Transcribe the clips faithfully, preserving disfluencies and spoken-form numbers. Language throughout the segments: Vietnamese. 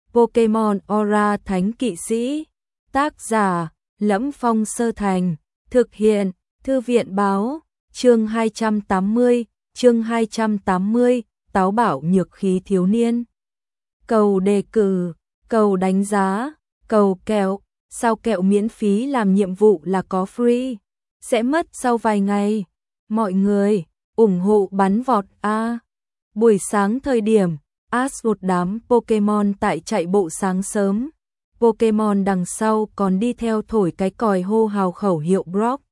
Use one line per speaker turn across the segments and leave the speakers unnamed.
Pokemon Aura Thánh Kỵ Sĩ. Tác giả: Lẫm Phong Sơ Thành. Thực hiện: Thư viện báo. Chương hai trăm tám mươi, chương hai trăm tám mươi, táo bạo nhược khí thiếu niên. Cầu đề cử, cầu đánh giá, cầu kẹo. Sao kẹo miễn phí làm nhiệm vụ là có free, sẽ mất sau vài ngày. Mọi người, ủng hộ bắn vọt A. Buổi sáng thời điểm, Ash một đám Pokemon tại chạy bộ sáng sớm. Pokemon đằng sau còn đi theo thổi cái còi hô hào khẩu hiệu Brock.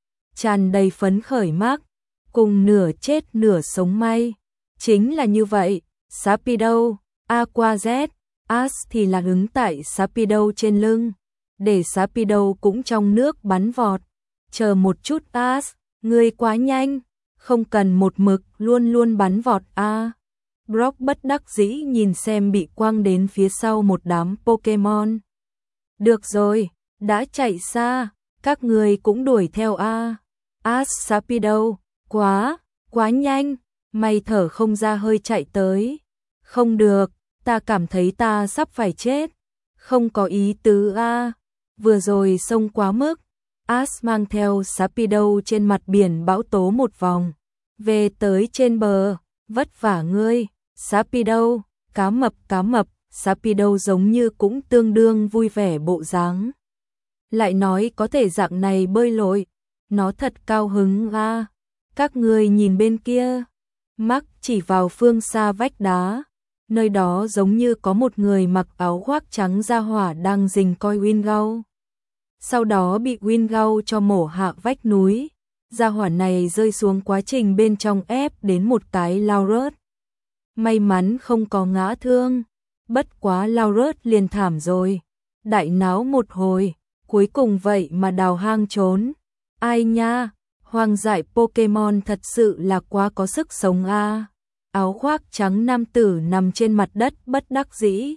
Tràn đầy phấn khởi mác, cùng nửa chết nửa sống may. Chính là như vậy, Sharpedo, Aqua Z, Ash thì là đứng tại Sharpedo trên lưng. Để Sharpedo cũng trong nước bắn vọt. Chờ một chút Ash, ngươi quá nhanh, không cần một mực luôn luôn bắn vọt a. À. Brock bất đắc dĩ nhìn xem bị quăng đến phía sau một đám Pokemon. Được rồi, đã chạy xa, các người cũng đuổi theo a. À. Ash Sharpedo, quá, quá nhanh, mày thở không ra hơi chạy tới. Không được, ta cảm thấy ta sắp phải chết. Không có ý tứ a. À. Vừa rồi xông quá mức. Ash mang theo Sharpedo trên mặt biển bão tố một vòng. Về tới trên bờ, vất vả ngươi, Sharpedo, cá mập cá mập, Sharpedo giống như cũng tương đương vui vẻ bộ dáng. Lại nói có thể dạng này bơi lội, nó thật cao hứng a. À. Các ngươi nhìn bên kia, Mark chỉ vào phương xa vách đá, nơi đó giống như có một người mặc áo khoác trắng da hỏa đang rình coi Wingull. Sau đó bị Wingull cho mổ hạ vách núi. Gia hỏa này rơi xuống quá trình bên trong ép đến một cái lao rớt. May mắn không có ngã thương. Bất quá lao rớt liền thảm rồi. Đại náo một hồi. Cuối cùng vậy mà đào hang trốn. Ai nha, hoang dại Pokemon thật sự là quá có sức sống a. À. Áo khoác trắng nam tử nằm trên mặt đất bất đắc dĩ.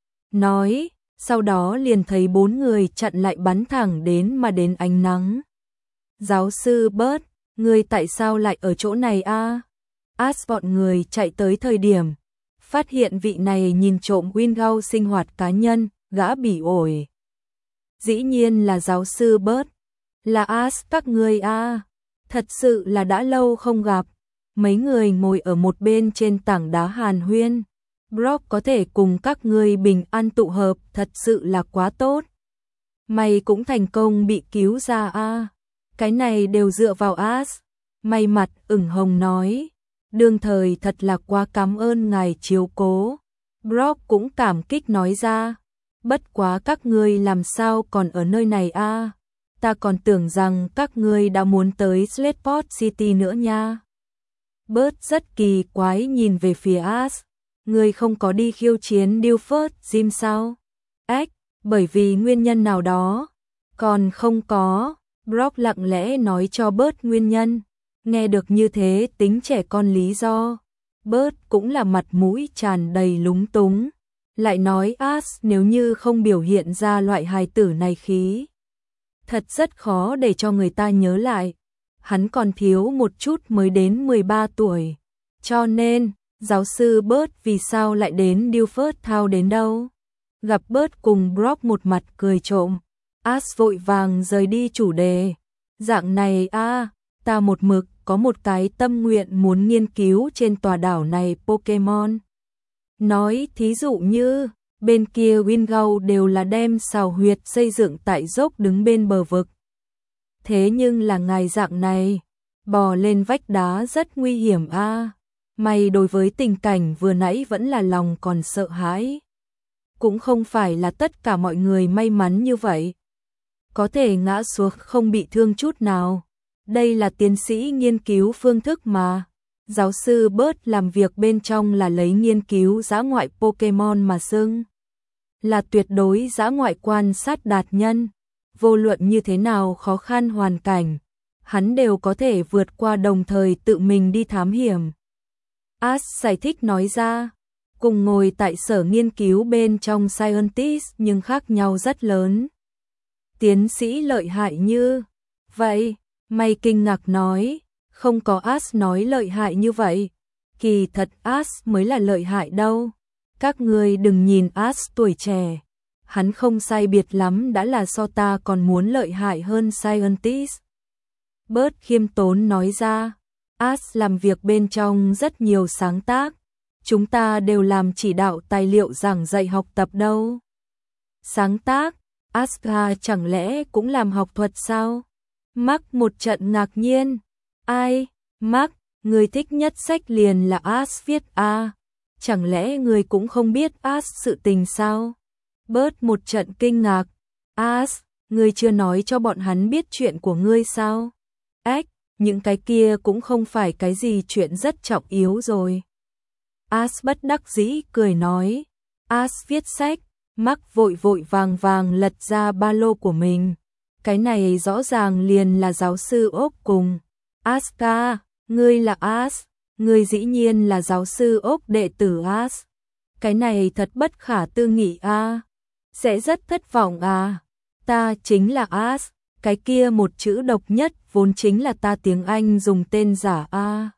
Nói, sau đó liền thấy bốn người chặn lại bắn thẳng đến mà đến ánh nắng. Giáo sư Bert, người tại sao lại ở chỗ này a? À? Ash bọn người chạy tới thời điểm, phát hiện vị này nhìn trộm Wingull sinh hoạt cá nhân, gã bỉ ổi. Dĩ nhiên là giáo sư Bert, là Ash các người a. À? Thật sự là đã lâu không gặp. Mấy người ngồi ở một bên trên tảng đá hàn huyên. Brock có thể cùng các người bình an tụ hợp thật sự là quá tốt. Mày cũng thành công bị cứu ra a. À? Cái này đều dựa vào Ash. May mặt ửng hồng nói. Đương thời thật là quá cảm ơn ngài chiếu cố. Brock cũng cảm kích nói ra. Bất quá các ngươi làm sao còn ở nơi này a? À? Ta còn tưởng rằng các ngươi đã muốn tới Slateport City nữa nha. Bert rất kỳ quái nhìn về phía Ash. Ngươi không có đi khiêu chiến Dilford Gym sao? Ách, bởi vì nguyên nhân nào đó. Còn không có. Brock lặng lẽ nói cho Bert nguyên nhân. Nghe được như thế tính trẻ con lý do. Bert cũng là mặt mũi tràn đầy lúng túng. Lại nói Ash nếu như không biểu hiện ra loại hài tử này khí. Thật rất khó để cho người ta nhớ lại. Hắn còn thiếu một chút mới đến mười ba tuổi. Cho nên, giáo sư Bert vì sao lại đến Dilford Town đến đâu? Gặp Bert cùng Brock một mặt cười trộm. Ash vội vàng rời đi chủ đề. Dạng này a, à, ta một mực có một cái tâm nguyện muốn nghiên cứu trên tòa đảo này Pokemon. Nói thí dụ như, bên kia Wingull đều là đem sào huyệt xây dựng tại dốc đứng bên bờ vực. Thế nhưng là ngài dạng này, bò lên vách đá rất nguy hiểm a. À. Mày đối với tình cảnh vừa nãy vẫn là lòng còn sợ hãi. Cũng không phải là tất cả mọi người may mắn như vậy. Có thể ngã xuống không bị thương chút nào. Đây là tiến sĩ nghiên cứu phương thức mà. Giáo sư Bert làm việc bên trong là lấy nghiên cứu dã ngoại Pokemon mà xưng. Là tuyệt đối dã ngoại quan sát đạt nhân. Vô luận như thế nào khó khăn hoàn cảnh, hắn đều có thể vượt qua đồng thời tự mình đi thám hiểm. Ash giải thích nói ra, cùng ngồi tại sở nghiên cứu bên trong Scientist nhưng khác nhau rất lớn. Tiến sĩ lợi hại như vậy, mày kinh ngạc nói, không có Ash nói lợi hại như vậy. Kỳ thật Ash mới là lợi hại đâu. Các ngươi đừng nhìn As tuổi trẻ, hắn không sai biệt lắm đã là so ta còn muốn lợi hại hơn Scientist. Bớt khiêm tốn nói ra, As làm việc bên trong rất nhiều sáng tác, chúng ta đều làm chỉ đạo tài liệu giảng dạy học tập đâu. Sáng tác, Aska chẳng lẽ cũng làm học thuật sao? Mark một trận ngạc nhiên. Ai? Mark, người thích nhất sách liền là As viết à? Chẳng lẽ người cũng không biết As sự tình sao? Bớt một trận kinh ngạc. As, người chưa nói cho bọn hắn biết chuyện của ngươi sao? Ếch, những cái kia cũng không phải cái gì chuyện rất trọng yếu rồi. As bất đắc dĩ cười nói. As viết sách. Mark vội vội vàng vàng lật ra ba lô của mình. Cái này rõ ràng liền là giáo sư ốc cùng. Aska, ngươi là As, ngươi dĩ nhiên là giáo sư ốc đệ tử As. Cái này thật bất khả tư nghị a. À. Sẽ rất thất vọng à. Ta chính là As, cái kia một chữ độc nhất vốn chính là ta tiếng Anh dùng tên giả a. À.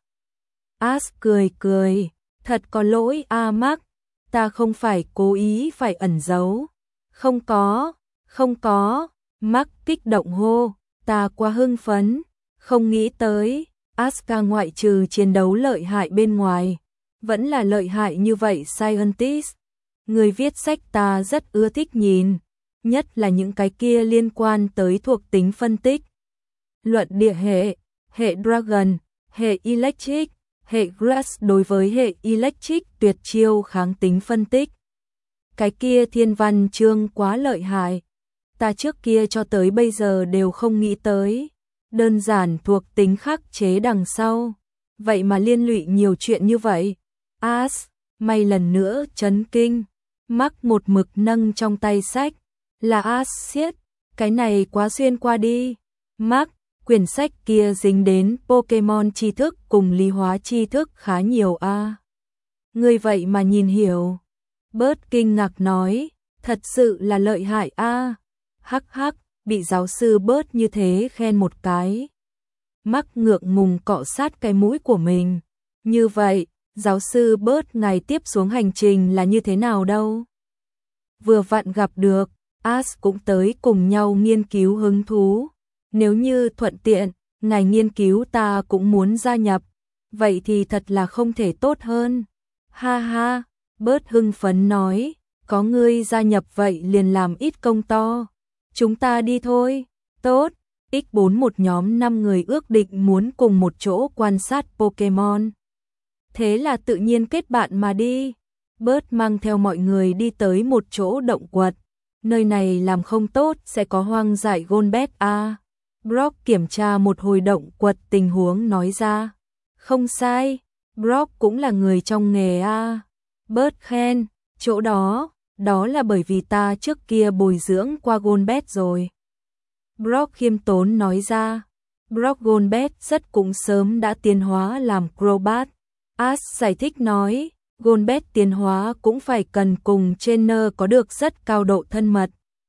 As cười cười, thật có lỗi a à Mark. Ta không phải cố ý phải ẩn giấu. Không có, không có. Mark kích động hô, ta quá hưng phấn, không nghĩ tới, Aska ngoại trừ chiến đấu lợi hại bên ngoài, vẫn là lợi hại như vậy Scientist. Người viết sách ta rất ưa thích nhìn, nhất là những cái kia liên quan tới thuộc tính phân tích. Luận địa hệ, hệ Dragon, hệ Electric, hệ Grass đối với hệ Electric tuyệt chiêu kháng tính phân tích. Cái kia thiên văn chương quá lợi hại. Ta trước kia cho tới bây giờ đều không nghĩ tới. Đơn giản thuộc tính khắc chế đằng sau. Vậy mà liên lụy nhiều chuyện như vậy. As, may lần nữa chấn kinh. Mark một mực nâng trong tay sách. Là As siết. Cái này quá xuyên qua đi. Mark, quyển sách kia dính đến Pokemon tri thức cùng lý hóa tri thức khá nhiều a. À. Ngươi vậy mà nhìn hiểu. Bớt kinh ngạc nói. Thật sự là lợi hại a. À. Hắc hắc, bị giáo sư Bớt như thế khen một cái. Mark ngượng ngùng cọ sát cái mũi của mình. Như vậy, giáo sư Bớt ngày tiếp xuống hành trình là như thế nào đâu? Vừa vặn gặp được, As cũng tới cùng nhau nghiên cứu hứng thú. Nếu như thuận tiện, ngài nghiên cứu ta cũng muốn gia nhập. Vậy thì thật là không thể tốt hơn. Ha ha, Bớt hưng phấn nói, có ngươi gia nhập vậy liền làm ít công to. Chúng ta đi thôi. Tốt, nhân bốn một nhóm năm người ước định muốn cùng một chỗ quan sát Pokemon. Thế là tự nhiên kết bạn mà đi. Bớt mang theo mọi người đi tới một chỗ động quật. Nơi này làm không tốt sẽ có hoang dại Golbat a. À. Brock kiểm tra một hồi động quật tình huống nói ra. Không sai, Brock cũng là người trong nghề a. À. Bớt khen, chỗ đó, đó là bởi vì ta trước kia bồi dưỡng qua Golbat rồi. Brock khiêm tốn nói ra. Brock Golbat rất cũng sớm đã tiến hóa làm Crobat. As giải thích nói, Golbat tiến hóa cũng phải cần cùng trainer có được rất cao độ thân mật.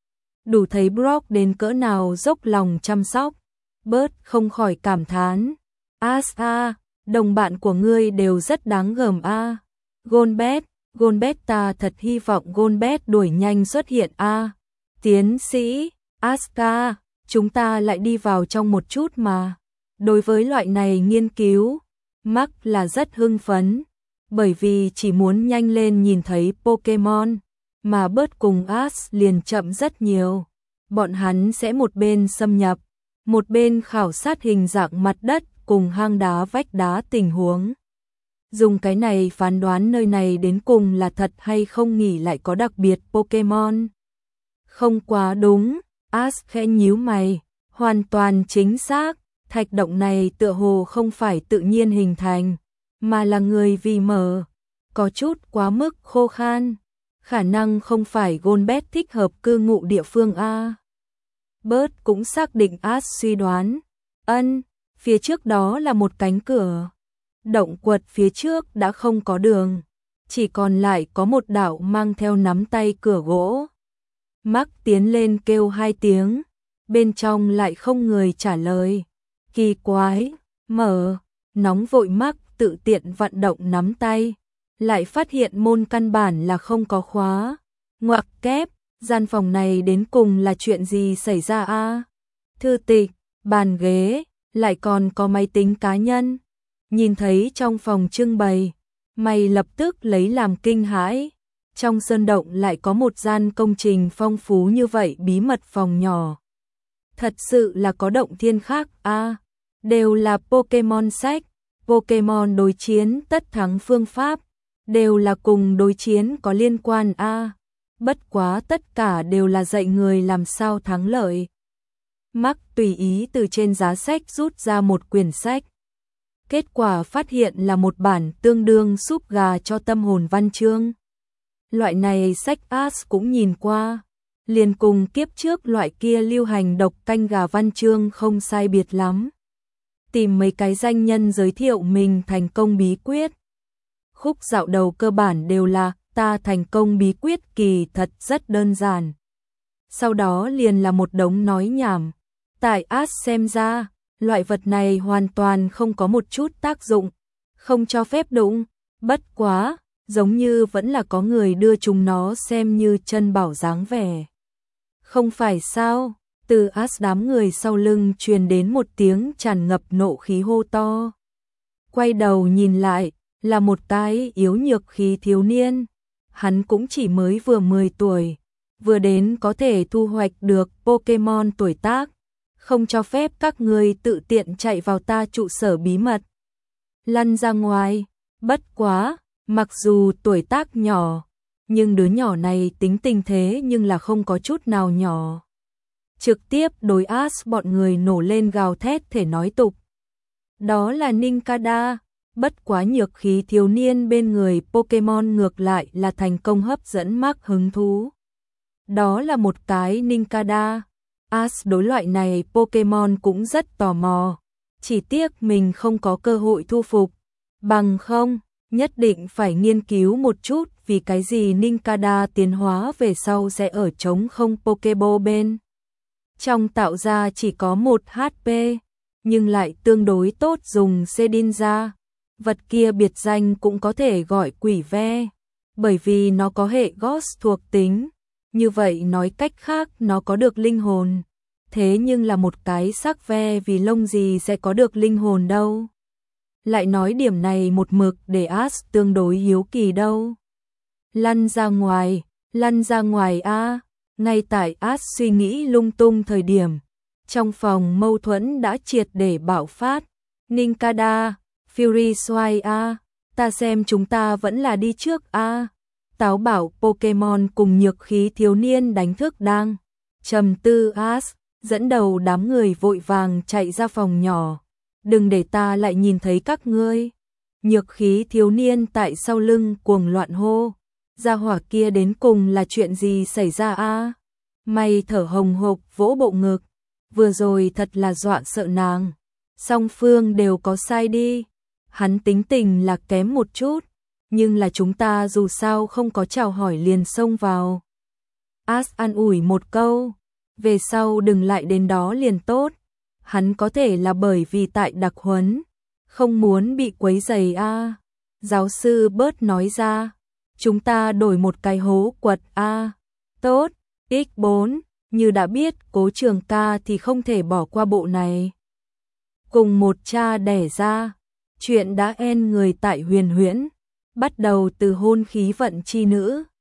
Đủ thấy Brock đến cỡ nào dốc lòng chăm sóc. Bớt không khỏi cảm thán. As a, đồng bạn của ngươi đều rất đáng gờm a. À. Golbat, Golbat ta thật hy vọng Golbat đuổi nhanh xuất hiện a. À. Tiến sĩ, Aska, chúng ta lại đi vào trong một chút mà. Đối với loại này nghiên cứu, Mark là rất hưng phấn, bởi vì chỉ muốn nhanh lên nhìn thấy Pokemon, mà Bớt cùng As liền chậm rất nhiều. Bọn hắn sẽ một bên xâm nhập, một bên khảo sát hình dạng mặt đất cùng hang đá vách đá tình huống. Dùng cái này phán đoán nơi này đến cùng là thật hay không nghỉ lại có đặc biệt Pokemon. Không quá đúng, As khẽ nhíu mày, hoàn toàn chính xác, thạch động này tựa hồ không phải tự nhiên hình thành, mà là người vì mở, có chút quá mức khô khan, khả năng không phải Golbat thích hợp cư ngụ địa phương a. Bớt cũng xác định As suy đoán, ân, phía trước đó là một cánh cửa. Động quật phía trước đã không có đường, chỉ còn lại có một đạo mang theo nắm tay cửa gỗ. Mark tiến lên kêu hai tiếng, bên trong lại không người trả lời. Kỳ quái, mở, nóng vội Mark tự tiện vận động nắm tay, lại phát hiện môn căn bản là không có khóa. Ngoặc kép, gian phòng này đến cùng là chuyện gì xảy ra a? Thư tịch, bàn ghế, lại còn có máy tính cá nhân. Nhìn thấy trong phòng trưng bày, mày lập tức lấy làm kinh hãi. Trong sơn động lại có một gian công trình phong phú như vậy, bí mật phòng nhỏ. Thật sự là có động thiên khác a, đều là Pokemon sách, Pokemon đối chiến tất thắng phương pháp, đều là cùng đối chiến có liên quan a. Bất quá tất cả đều là dạy người làm sao thắng lợi. Mark tùy ý từ trên giá sách rút ra một quyển sách. Kết quả phát hiện là một bản tương đương súp gà cho tâm hồn văn chương. Loại này sách Ash cũng nhìn qua, liền cùng kiếp trước loại kia lưu hành độc canh gà văn chương không sai biệt lắm. Tìm mấy cái danh nhân giới thiệu mình thành công bí quyết. Khúc dạo đầu cơ bản đều là ta thành công bí quyết kỳ thật rất đơn giản. Sau đó liền là một đống nói nhảm. Tại Ash xem ra, loại vật này hoàn toàn không có một chút tác dụng, không cho phép đụng, bất quá, giống như vẫn là có người đưa chúng nó xem như chân bảo dáng vẻ. Không phải sao? Từ Ash đám người sau lưng truyền đến một tiếng tràn ngập nộ khí hô to. Quay đầu nhìn lại, là một cái yếu nhược khí thiếu niên. Hắn cũng chỉ mới vừa mười tuổi, vừa đến có thể thu hoạch được Pokemon tuổi tác. Không cho phép các người tự tiện chạy vào ta trụ sở bí mật. Lăn ra ngoài, bất quá, mặc dù tuổi tác nhỏ, nhưng đứa nhỏ này tính tình thế nhưng là không có chút nào nhỏ. Trực tiếp đối Ash bọn người nổ lên gào thét thể nói tục. Đó là Nincada, bất quá nhược khí thiếu niên bên người Pokemon ngược lại là thành công hấp dẫn Mark hứng thú. Đó là một cái Nincada. Ash đối loại này Pokemon cũng rất tò mò, chỉ tiếc mình không có cơ hội thu phục. Bằng không, nhất định phải nghiên cứu một chút vì cái gì Nincada tiến hóa về sau sẽ ở trống không Pokeball bên. Trong tạo ra chỉ có một hát pê, nhưng lại tương đối tốt dùng Shedinja. Vật kia biệt danh cũng có thể gọi quỷ ve, bởi vì nó có hệ Ghost thuộc tính. Như vậy nói cách khác nó có được linh hồn. Thế nhưng là một cái xác ve vì lông gì sẽ có được linh hồn đâu. Lại nói điểm này một mực để Ash tương đối hiếu kỳ đâu. Lăn ra ngoài, lăn ra ngoài a. Ngay tại Ash suy nghĩ lung tung thời điểm, trong phòng mâu thuẫn đã triệt để bạo phát. Nincada, Fury Sway a, ta xem chúng ta vẫn là đi trước a. Táo bảo Pokemon cùng nhược khí thiếu niên đánh thức đang trầm tư Ash, dẫn đầu đám người vội vàng chạy ra phòng nhỏ. Đừng để ta lại nhìn thấy các ngươi. Nhược khí thiếu niên tại sau lưng cuồng loạn hô. Gia hỏa kia đến cùng là chuyện gì xảy ra a? Mày thở hồng hộc vỗ bộ ngực. Vừa rồi thật là dọa sợ nàng. Song phương đều có sai đi. Hắn tính tình là kém một chút, nhưng là chúng ta dù sao không có chào hỏi liền xông vào. Ash an ủi một câu, về sau đừng lại đến đó liền tốt. Hắn có thể là bởi vì tại đặc huấn, không muốn bị quấy rầy a. Giáo sư Bert nói ra, chúng ta đổi một cái hố quật a. Tốt, ích bốn, như đã biết Cố Trường Ca thì không thể bỏ qua bộ này. Cùng một cha đẻ ra, chuyện đã en người tại Huyền Huyễn, bắt đầu từ hôn khí vận chi nữ.